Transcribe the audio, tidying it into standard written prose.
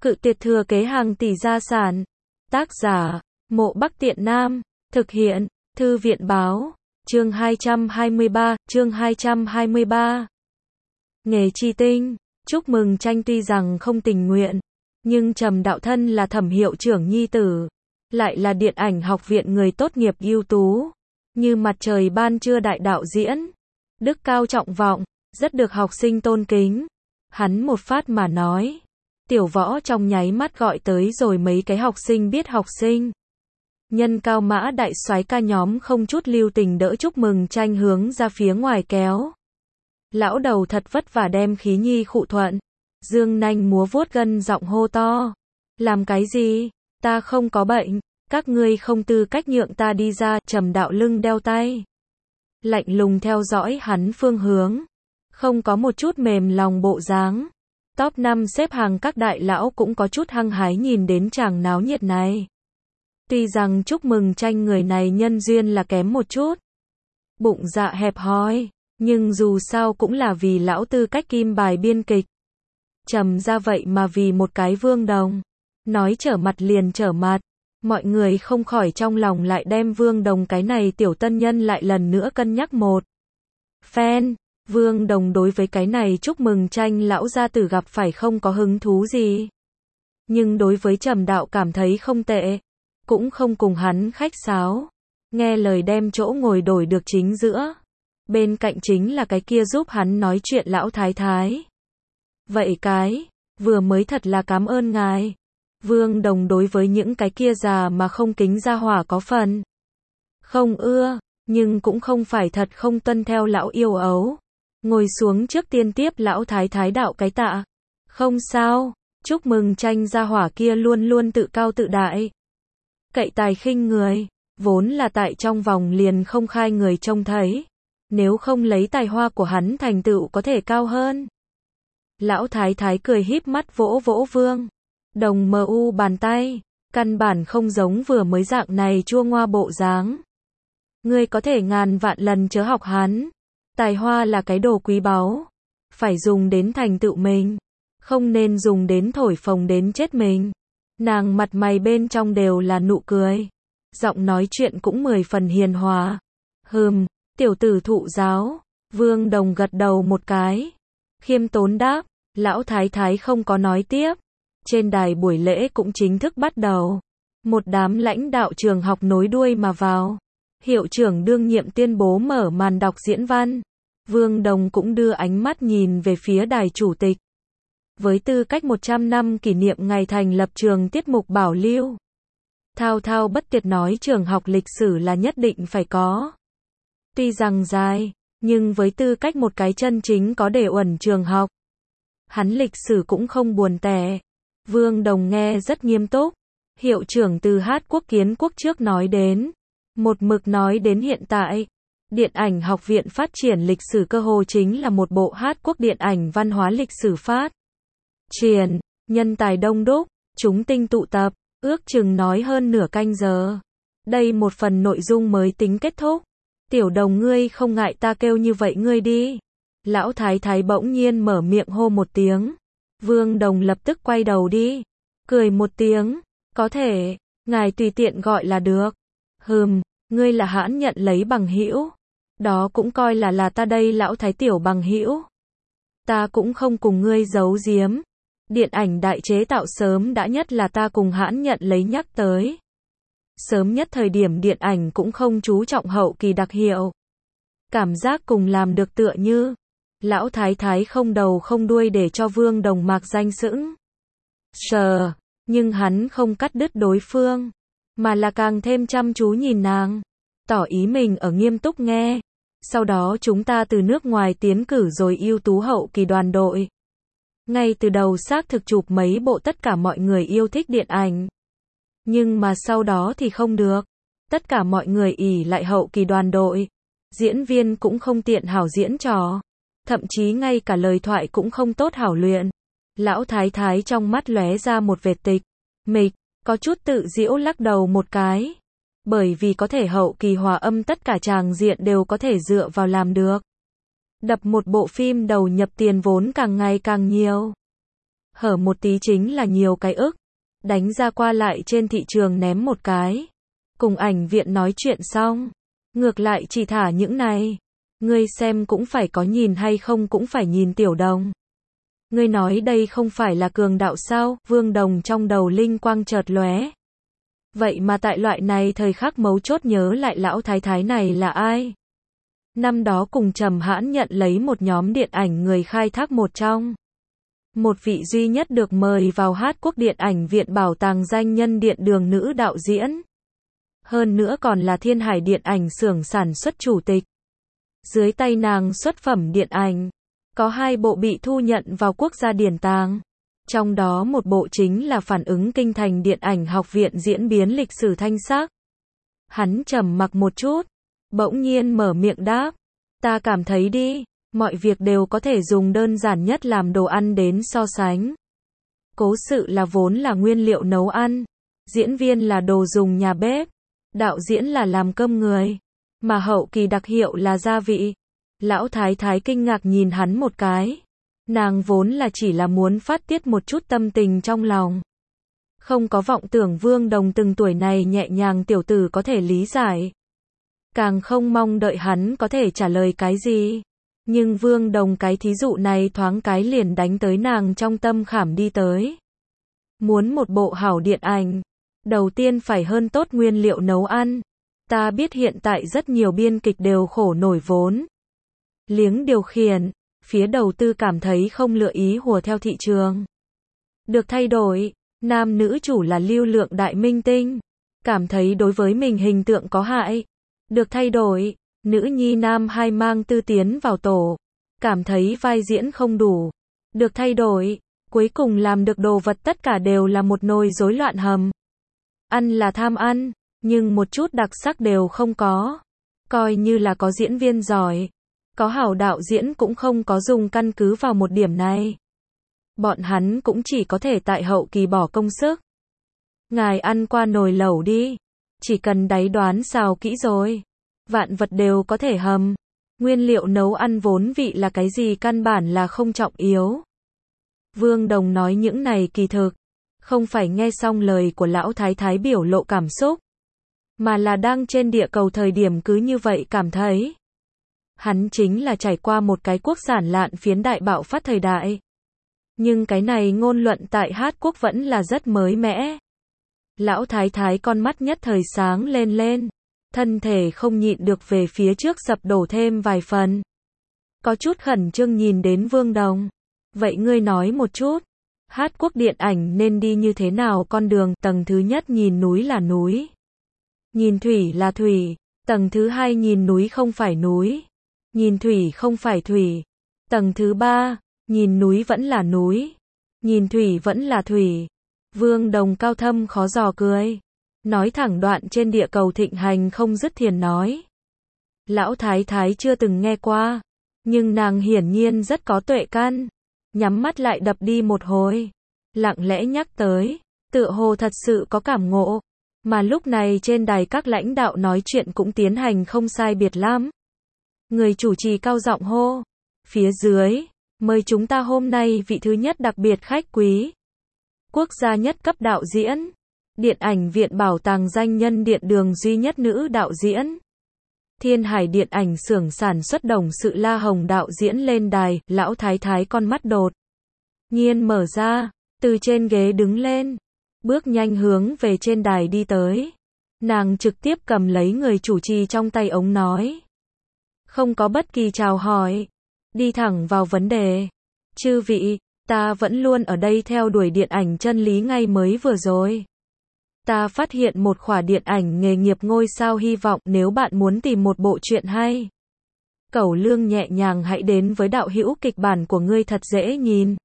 Cự tuyệt thừa kế hàng tỷ gia sản. Tác giả, Mộ Bắc Tiện Nam. Thực hiện, Thư viện báo. Chương 223. Nghề chi tinh. Chúc mừng Tranh tuy rằng không tình nguyện, nhưng Trầm Đạo Thân là Thẩm hiệu trưởng nhi tử, lại là điện ảnh học viện người tốt nghiệp ưu tú, như mặt trời ban trưa đại đạo diễn, đức cao trọng vọng, rất được học sinh tôn kính. Hắn một phát mà nói, Tiểu Võ trong nháy mắt gọi tới rồi mấy cái học sinh biết học sinh. Nhân Cao Mã đại soái ca nhóm không chút lưu tình đỡ chúc mừng Tranh hướng ra phía ngoài kéo. Lão đầu thật vất vả đem khí nhi khụ thuận, dương nanh múa vuốt gân giọng hô to. Làm cái gì? Ta không có bệnh, các ngươi không tư cách nhượng ta đi ra. Trầm Đạo lưng đeo tay, lạnh lùng theo dõi hắn phương hướng, không có một chút mềm lòng bộ dáng. Top 5 xếp hàng các đại lão cũng có chút hăng hái nhìn đến chàng náo nhiệt này. Tuy rằng chúc mừng Tranh người này nhân duyên là kém một chút, bụng dạ hẹp hòi, nhưng dù sao cũng là vì lão tư cách kim bài biên kịch. Trầm ra vậy mà vì một cái Vương Đồng, nói trở mặt liền trở mặt, mọi người không khỏi trong lòng lại đem Vương Đồng cái này tiểu tân nhân lại lần nữa cân nhắc một phen. Vương Đồng đối với cái này chúc mừng Tranh lão gia tử gặp phải không có hứng thú gì, nhưng đối với Trầm Đạo cảm thấy không tệ, cũng không cùng hắn khách sáo, nghe lời đem chỗ ngồi đổi được chính giữa. Bên cạnh chính là cái kia giúp hắn nói chuyện lão thái thái. Vậy cái, vừa mới thật là cảm ơn ngài. Vương Đồng đối với những cái kia già mà không kính gia hỏa có phần không ưa, nhưng cũng không phải thật không tuân theo lão yêu ấu. Ngồi xuống trước tiên tiếp lão thái thái đạo cái tạ. Không sao, chúc mừng Tranh gia hỏa kia luôn luôn tự cao tự đại, cậy tài khinh người, vốn là tại trong vòng liền không khai người trông thấy. Nếu không lấy tài hoa của hắn thành tựu có thể cao hơn. Lão thái thái cười híp mắt vỗ vỗ Vương Đồng mu bàn tay, căn bản không giống vừa mới dạng này chua ngoa bộ dáng. Ngươi có thể ngàn vạn lần chớ học hắn. Tài hoa là cái đồ quý báu, phải dùng đến thành tựu mình, không nên dùng đến thổi phồng đến chết mình. Nàng mặt mày bên trong đều là nụ cười, giọng nói chuyện cũng 10 phần hiền hòa. Tiểu tử thụ giáo. Vương Đồng gật đầu một cái, khiêm tốn đáp. Lão thái thái không có nói tiếp. Trên đài buổi lễ cũng chính thức bắt đầu. Một đám lãnh đạo trường học nối đuôi mà vào. Hiệu trưởng đương nhiệm tuyên bố mở màn đọc diễn văn. Vương Đồng cũng đưa ánh mắt nhìn về phía đài chủ tịch. Với tư cách 100 năm kỷ niệm ngày thành lập trường tiết mục bảo lưu, thao thao bất tuyệt nói trường học lịch sử là nhất định phải có. Tuy rằng dài, nhưng với tư cách một cái chân chính có để uẩn trường học, hắn lịch sử cũng không buồn tẻ. Vương Đồng nghe rất nghiêm túc. Hiệu trưởng từ Hát Quốc Kiến Quốc trước nói đến, một mực nói đến hiện tại. Điện ảnh học viện phát triển lịch sử cơ hồ chính là một bộ Hát Quốc điện ảnh văn hóa lịch sử phát triển, nhân tài đông đúc, chúng tinh tụ tập, ước chừng nói hơn nửa canh giờ. Đây một phần nội dung mới tính kết thúc. Tiểu Đồng ngươi không ngại ta kêu như vậy ngươi đi. Lão thái thái bỗng nhiên mở miệng hô một tiếng. Vương Đồng lập tức quay đầu đi, cười một tiếng. Có thể, ngài tùy tiện gọi là được. Ngươi là hãn nhận lấy bằng hữu. Đó cũng coi là ta đây lão thái tiểu bằng hữu. Ta cũng không cùng ngươi giấu giếm. Điện ảnh đại chế tạo sớm đã nhất là ta cùng hãn nhận lấy nhắc tới. Sớm nhất thời điểm điện ảnh cũng không chú trọng hậu kỳ đặc hiệu. Cảm giác cùng làm được tựa như. Lão thái thái không đầu không đuôi để cho Vương Đồng mạc danh sững sờ, nhưng hắn không cắt đứt đối phương, mà là càng thêm chăm chú nhìn nàng, tỏ ý mình ở nghiêm túc nghe. Sau đó chúng ta từ nước ngoài tiến cử rồi ưu tú hậu kỳ đoàn đội. Ngay từ đầu xác thực chụp mấy bộ tất cả mọi người yêu thích điện ảnh. Nhưng mà sau đó thì không được. Tất cả mọi người ỷ lại hậu kỳ đoàn đội. Diễn viên cũng không tiện hảo diễn trò. Thậm chí ngay cả lời thoại cũng không tốt hảo luyện. Lão thái thái trong mắt lóe ra một vệt tịch mịch, có chút tự giễu lắc đầu một cái. Bởi vì có thể hậu kỳ hòa âm tất cả tràng diện đều có thể dựa vào làm được. Đập một bộ phim đầu nhập tiền vốn càng ngày càng nhiều. hở một tí chính là nhiều cái ức. Đánh ra qua lại trên thị trường ném một cái. Cùng ảnh viện nói chuyện xong. Ngược lại chỉ thả những này. Ngươi xem cũng phải có nhìn hay không cũng phải nhìn Tiểu Đồng. Ngươi nói đây không phải là cường đạo sao? Vương Đồng trong đầu linh quang chợt lóe. Vậy mà tại loại này thời khắc mấu chốt nhớ lại lão thái thái này là ai? Năm đó cùng Trầm Hãn nhận lấy một nhóm điện ảnh người khai thác một trong. Một vị duy nhất được mời vào Hát Quốc Điện ảnh Viện Bảo tàng danh nhân điện đường nữ đạo diễn. Hơn nữa còn là Thiên Hải Điện ảnh xưởng sản xuất chủ tịch. Dưới tay nàng xuất phẩm điện ảnh. Có 2 bộ bị thu nhận vào quốc gia điển tàng. Trong đó một bộ chính là phản ứng kinh thành Điện ảnh Học viện diễn biến lịch sử thanh sắc. Hắn trầm mặc một chút. Bỗng nhiên mở miệng đáp. Ta cảm thấy đi. Mọi việc đều có thể dùng đơn giản nhất làm đồ ăn đến so sánh. Cố sự là vốn là nguyên liệu nấu ăn. Diễn viên là đồ dùng nhà bếp. Đạo diễn là làm cơm người. Mà hậu kỳ đặc hiệu là gia vị. Lão thái thái kinh ngạc nhìn hắn một cái. Nàng vốn là chỉ là muốn phát tiết một chút tâm tình trong lòng. Không có vọng tưởng Vương Đồng từng tuổi này nhẹ nhàng tiểu tử có thể lý giải. Càng không mong đợi hắn có thể trả lời cái gì. Nhưng Vương Đồng cái thí dụ này thoáng cái liền đánh tới nàng trong tâm khảm đi tới. Muốn một bộ hảo điện ảnh. Đầu tiên phải hơn tốt nguyên liệu nấu ăn. Ta biết hiện tại rất nhiều biên kịch đều khổ nổi vốn. Liếng điều khiển. Phía đầu tư cảm thấy không lựa ý hùa theo thị trường. Được thay đổi. Nam nữ chủ là lưu lượng đại minh tinh. Cảm thấy đối với mình hình tượng có hại. Được thay đổi. Nữ nhi nam hai mang tư tiến vào tổ. Cảm thấy vai diễn không đủ. Được thay đổi. Cuối cùng làm được đồ vật tất cả đều là một nồi rối loạn hầm. Ăn là tham ăn. Nhưng một chút đặc sắc đều không có. Coi như là có diễn viên giỏi. Có hảo đạo diễn cũng không có dùng căn cứ vào một điểm này. Bọn hắn cũng chỉ có thể tại hậu kỳ bỏ công sức. Ngài ăn qua nồi lẩu đi. Chỉ cần đáy đoán xào kỹ rồi. Vạn vật đều có thể hầm. Nguyên liệu nấu ăn vốn vị là cái gì căn bản là không trọng yếu. Vương Đồng nói những này kỳ thực. Không phải nghe xong lời của lão thái thái biểu lộ cảm xúc. Mà là đang trên địa cầu thời điểm cứ như vậy cảm thấy. Hắn chính là trải qua một cái quốc sản lạn phiến đại bạo phát thời đại. Nhưng cái này ngôn luận tại Hát Quốc vẫn là rất mới mẻ. Lão thái thái con mắt nhất thời sáng lên lên. Thân thể không nhịn được về phía trước sập đổ thêm vài phần. Có chút khẩn trương nhìn đến Vương Đồng. Vậy ngươi nói một chút. Hát Quốc điện ảnh nên đi như thế nào con đường? Tầng thứ nhất nhìn núi là núi. Nhìn thủy là thủy. Tầng thứ hai nhìn núi không phải núi. Nhìn thủy không phải thủy. Tầng thứ ba, nhìn núi vẫn là núi. Nhìn thủy vẫn là thủy. Vương Đồng cao thâm khó dò cười. Nói thẳng đoạn trên địa cầu thịnh hành không dứt thiền nói. Lão thái thái chưa từng nghe qua. Nhưng nàng hiển nhiên rất có tuệ căn. Nhắm mắt lại đập đi một hồi. Lặng lẽ nhắc tới. Tựa hồ thật sự có cảm ngộ. Mà lúc này trên đài các lãnh đạo nói chuyện cũng tiến hành không sai biệt lắm. Người chủ trì cao giọng hô. Phía dưới, mời chúng ta hôm nay vị thứ nhất đặc biệt khách quý. Quốc gia nhất cấp đạo diễn. Điện ảnh Viện Bảo tàng danh nhân điện đường duy nhất nữ đạo diễn. Thiên Hải Điện ảnh xưởng sản xuất Đồng Sự La Hồng đạo diễn lên đài. Lão thái thái con mắt đột nhiên mở ra, từ trên ghế đứng lên. Bước nhanh hướng về trên đài đi tới. Nàng trực tiếp cầm lấy người chủ trì trong tay ống nói. Không có bất kỳ chào hỏi. Đi thẳng vào vấn đề. Chư vị, ta vẫn luôn ở đây theo đuổi điện ảnh chân lý ngay mới vừa rồi. Ta phát hiện một khỏa điện ảnh nghề nghiệp ngôi sao hy vọng nếu bạn muốn tìm một bộ truyện hay. Cẩu Lương nhẹ nhàng hãy đến với đạo hữu kịch bản của ngươi thật dễ nhìn.